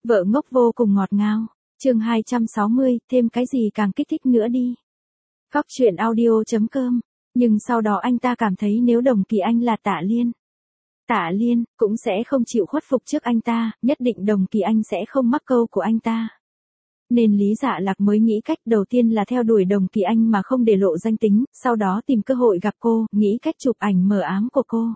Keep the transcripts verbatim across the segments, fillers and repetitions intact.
Vợ ngốc vô cùng ngọt ngào. Chương hai trăm sáu mươi, thêm cái gì càng kích thích nữa đi. Góc truyện audio chấm com. Nhưng sau đó anh ta cảm thấy nếu Đồng Kỳ Anh là Tạ Liên, Tạ Liên cũng sẽ không chịu khuất phục trước anh ta, nhất định Đồng Kỳ Anh sẽ không mắc câu của anh ta. Nên Lý Dạ Lạc mới nghĩ cách đầu tiên là theo đuổi Đồng Kỳ Anh mà không để lộ danh tính, sau đó tìm cơ hội gặp cô, nghĩ cách chụp ảnh mờ ám của cô.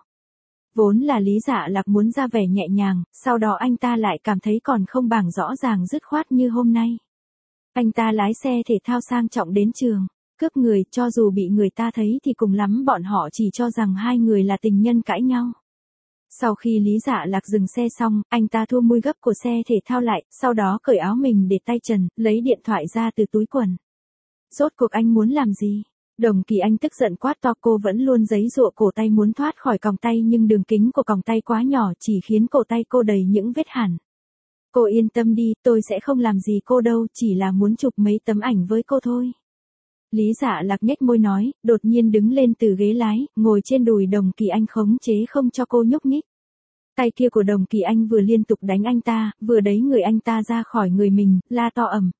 Vốn là Lý Dạ Lạc muốn ra vẻ nhẹ nhàng, sau đó anh ta lại cảm thấy còn không bằng rõ ràng dứt khoát như hôm nay. Anh ta lái xe thể thao sang trọng đến trường, cướp người, cho dù bị người ta thấy thì cùng lắm bọn họ chỉ cho rằng hai người là tình nhân cãi nhau. Sau khi Lý Dạ Lạc dừng xe xong, anh ta thu mui gấp của xe thể thao lại, sau đó cởi áo mình để tay trần, lấy điện thoại ra từ túi quần. Rốt cuộc anh muốn làm gì? Đồng Kỳ Anh tức giận quát to, cô vẫn luôn giãy giụa cổ tay muốn thoát khỏi còng tay nhưng đường kính của còng tay quá nhỏ chỉ khiến cổ tay cô đầy những vết hằn. Cô yên tâm đi, tôi sẽ không làm gì cô đâu, chỉ là muốn chụp mấy tấm ảnh với cô thôi. Lý Dạ Lạc nhếch môi nói, đột nhiên đứng lên từ ghế lái, ngồi trên đùi Đồng Kỳ Anh khống chế không cho cô nhúc nhích. Tay kia của Đồng Kỳ Anh vừa liên tục đánh anh ta, vừa đẩy người anh ta ra khỏi người mình, la to ầm.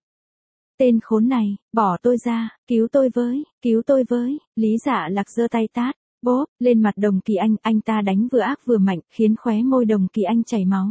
Tên khốn này, bỏ tôi ra, cứu tôi với, cứu tôi với. Lý Dạ Lạc giơ tay tát, bóp, lên mặt Đồng Kỳ Anh, anh ta đánh vừa ác vừa mạnh, khiến khóe môi Đồng Kỳ Anh chảy máu.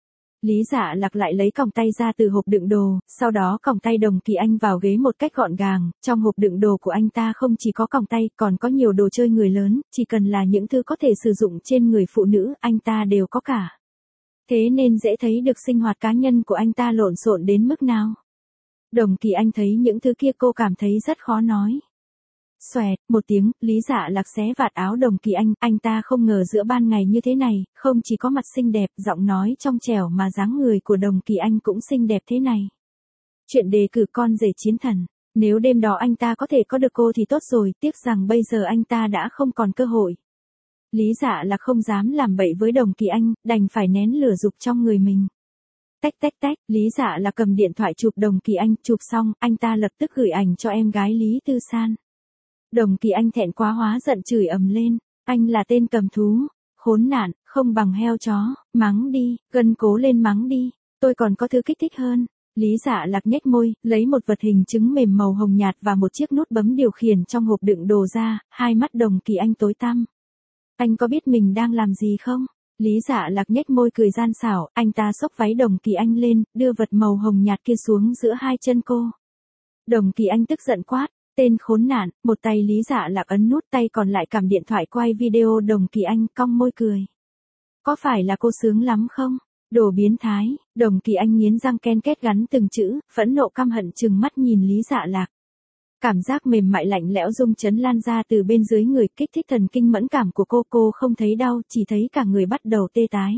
Lý Dạ Lạc lại lấy còng tay ra từ hộp đựng đồ, sau đó còng tay Đồng Kỳ Anh vào ghế một cách gọn gàng, trong hộp đựng đồ của anh ta không chỉ có còng tay, còn có nhiều đồ chơi người lớn, chỉ cần là những thứ có thể sử dụng trên người phụ nữ, anh ta đều có cả. Thế nên dễ thấy được sinh hoạt cá nhân của anh ta lộn xộn đến mức nào. Đồng Kỳ Anh thấy những thứ kia cô cảm thấy rất khó nói. Xoẹt, một tiếng, Lý Dạ Lạc xé vạt áo Đồng Kỳ Anh, anh ta không ngờ giữa ban ngày như thế này, không chỉ có mặt xinh đẹp, giọng nói trong trẻo mà dáng người của Đồng Kỳ Anh cũng xinh đẹp thế này. Chuyện đề cử con rể chiến thần, nếu đêm đó anh ta có thể có được cô thì tốt rồi, tiếc rằng bây giờ anh ta đã không còn cơ hội. Lý Dạ Lạc không dám làm bậy với Đồng Kỳ Anh, đành phải nén lửa dục trong người mình. Tách tách tách, Lý Dạ Lạc cầm điện thoại chụp Đồng Kỳ Anh, chụp xong, anh ta lập tức gửi ảnh cho em gái Lý Tư San. Đồng Kỳ Anh thẹn quá hóa giận chửi ầm lên, anh là tên cầm thú, khốn nạn, không bằng heo chó, mắng đi, gân cố lên mắng đi, tôi còn có thứ kích thích hơn. Lý Dạ Lạc nhếch môi, lấy một vật hình trứng mềm màu hồng nhạt và một chiếc nút bấm điều khiển trong hộp đựng đồ ra, hai mắt Đồng Kỳ Anh tối tăm. Anh có biết mình đang làm gì không? Lý Dạ Lạc nhếch môi cười gian xảo, anh ta xốc váy Đồng Kỳ Anh lên, đưa vật màu hồng nhạt kia xuống giữa hai chân cô. Đồng Kỳ Anh tức giận quát, tên khốn nạn, một tay Lý Dạ Lạc ấn nút, tay còn lại cầm điện thoại quay video Đồng Kỳ Anh, cong môi cười. Có phải là cô sướng lắm không? Đồ biến thái. Đồng Kỳ Anh nghiến răng ken két gắn từng chữ, phẫn nộ căm hận trừng mắt nhìn Lý Dạ Lạc. Cảm giác mềm mại lạnh lẽo rung chấn lan ra từ bên dưới người, kích thích thần kinh mẫn cảm của cô, cô không thấy đau, chỉ thấy cả người bắt đầu tê tái.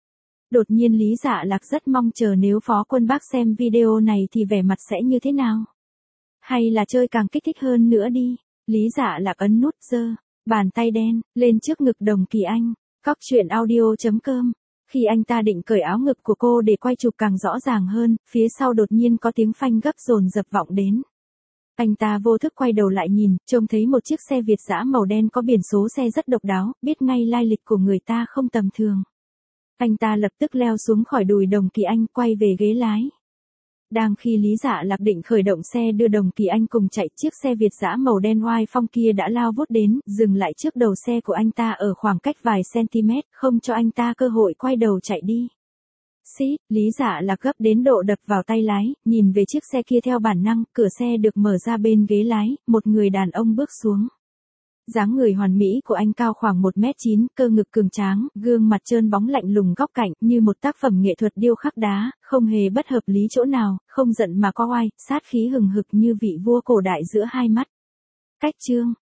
Đột nhiên Lý Dạ Lạc rất mong chờ nếu Phó Quân Bác xem video này thì vẻ mặt sẽ như thế nào. Hay là chơi càng kích thích hơn nữa đi. Lý Dạ Lạc ấn nút, giơ bàn tay đen lên trước ngực Đồng Kỳ Anh. Góc truyện audio chấm com. Khi anh ta định cởi áo ngực của cô để quay chụp càng rõ ràng hơn, phía sau đột nhiên có tiếng phanh gấp dồn dập vọng đến. Anh ta vô thức quay đầu lại nhìn, trông thấy một chiếc xe Việt dã màu đen có biển số xe rất độc đáo, biết ngay lai lịch của người ta không tầm thường. Anh ta lập tức leo xuống khỏi đùi Đồng Kỳ Anh, quay về ghế lái. Đang khi Lý Dạ Lạc định khởi động xe đưa Đồng Kỳ Anh cùng chạy, chiếc xe Việt dã màu đen oai phong kia đã lao vút đến, dừng lại trước đầu xe của anh ta ở khoảng cách vài cm, không cho anh ta cơ hội quay đầu chạy đi. Xít, Lý Dạ Lạc gấp đến độ đập vào tay lái, nhìn về chiếc xe kia theo bản năng, cửa xe được mở ra, bên ghế lái, một người đàn ông bước xuống. Dáng người hoàn mỹ của anh cao khoảng một mét chín, cơ ngực cường tráng, gương mặt trơn bóng lạnh lùng góc cạnh, như một tác phẩm nghệ thuật điêu khắc đá, không hề bất hợp lý chỗ nào, không giận mà có oai, sát khí hừng hực như vị vua cổ đại giữa hai mắt. Cách chương